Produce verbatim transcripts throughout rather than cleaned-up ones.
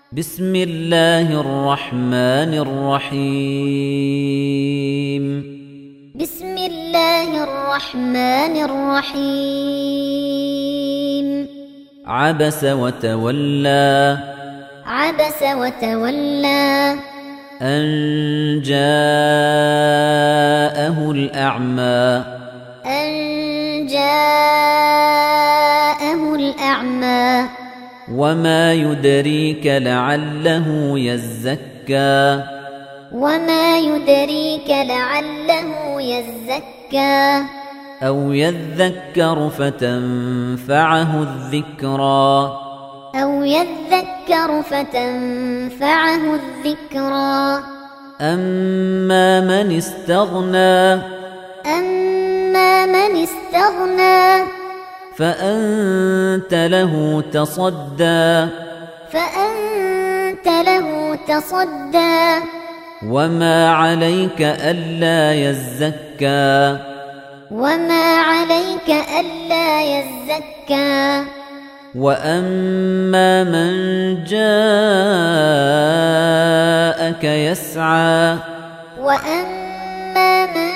بسم الله الرحمن الرحيم بسم الله الرحمن الرحيم عبس وتولى عبس وتولى أن جاءه الأعمى أن جاءه الأعمى وما يدريك لعله يزكى وما يدريك لعله يزكى أو يذكر فتنفعه الذكرى أو يذكر فتنفعه الذكرى أما من استغنى أما من استغنى فأنت له تصدى فأنت له تصدى وما عليك ألا يزكى وما عليك ألا يزكى وأما من جاءك يسعى وأما من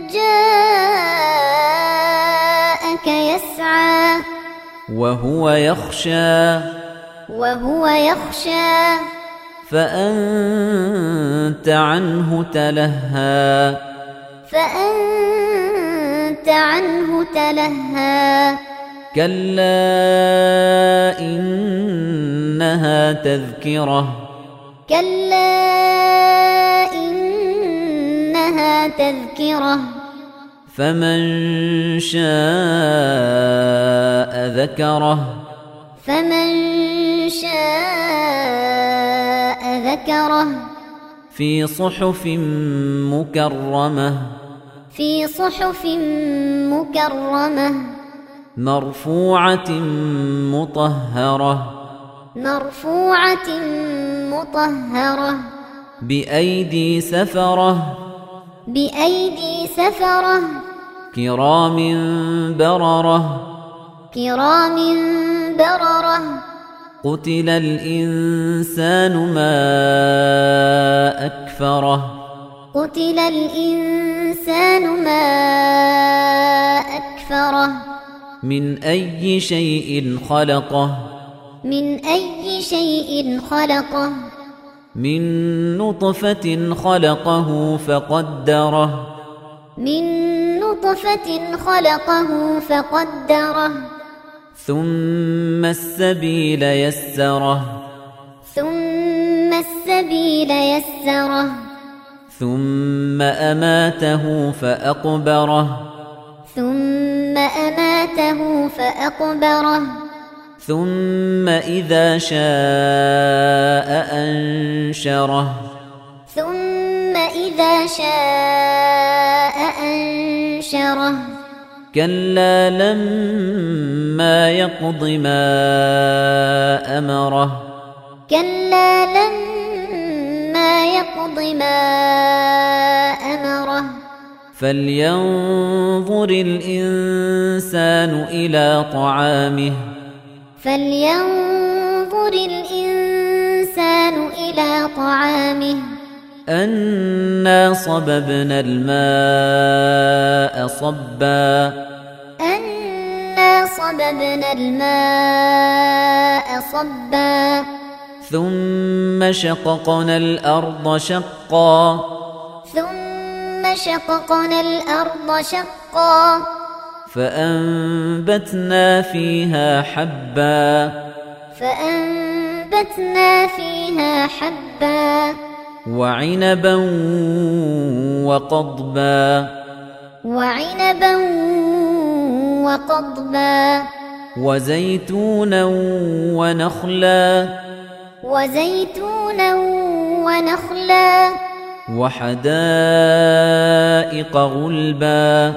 جاءك يسعى وهو يخشى وهو يخشى فأنت عنه تلهى فأنت عنه تلهى كلا إنها تذكرة كلا إنها تذكرة فمن شاء ذكره فمن شاء ذكره في صحف مكرمة في صحف مكرمة مرفوعة مطهرة مرفوعة مطهرة بأيدي سفرة بأيدي سفرة كرام بررة كرام بررة قتل الإنسان ما أكفره قتل الإنسان ما أكفره من أي شيء خلقه من أي شيء خلقه من نطفة خلقه فقدره من نطفة خلقه فقدره ثم السبيل يسره ثم السبيل يسره ثم أماته فأقبره ثم أماته فأقبره ثم إذا شاء أنشره ثم إذا شاء أنشره كلا لما يقض ما أمره كلا لما يقض ما أمره فلينظر الإنسان إلى طعامه فلينظر الإنسان إلى طعامه أنا صببنا الماء صبا أنا صببنا الماء صبا ثم شققنا الأرض شقا ثم شققنا الأرض شقا فأنبتنا فيها حبا فأنبتنا فيها حبا وعنبا وقضبا وعنبا وقضبا وزيتونا ونخلا وزيتونا ونخلا وحدائق غلبا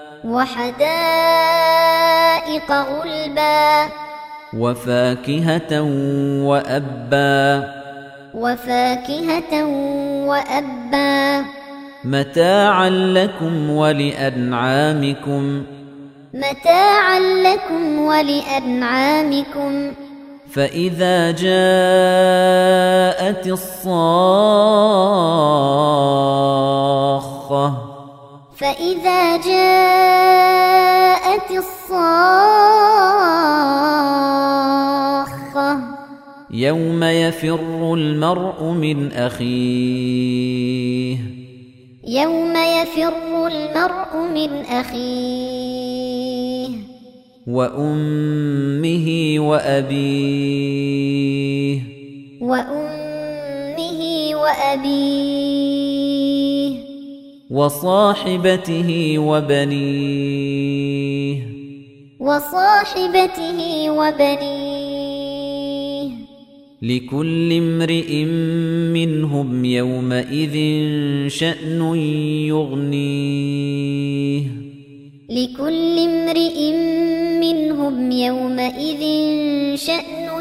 وحدائق غلبا وفاكهة وأبا وفاكهة وأبا متاعا لكم ولأنعامكم متاعا لكم ولأنعامكم فإذا جاء جاءت الصاخة فإذا جاءت الصاخة يوم يفر المرء من أخيه يوم يفر المرء من أخيه وأمه وأبيه وأمه وأبيه وصاحبته وبنيه وصاحبته وبنيه لكل امرئ منهم يومئذ شأن يغنيه لكل امرئ منهم يومئذ شأن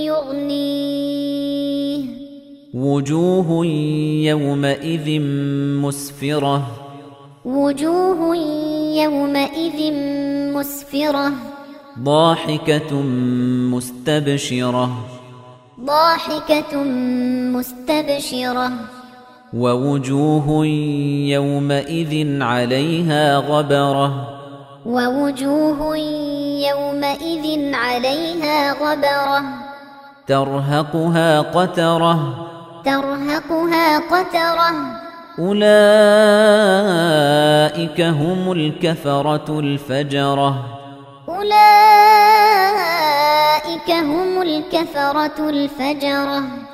يغنيه وجوه يومئذ مسفرة وجوه يومئذ مسفرة ضاحكة مستبشرة ضاحكة مستبشرة ووجوه يومئذ عليها غبرة ووجوه يومئذ عليها غبرة ترهقها قترة ترهقها قترة أولئك هم الكفرة الفجرة أولئك هم الكفرة الفجرة